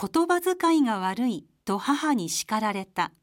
言葉遣いが悪いと母に叱られた。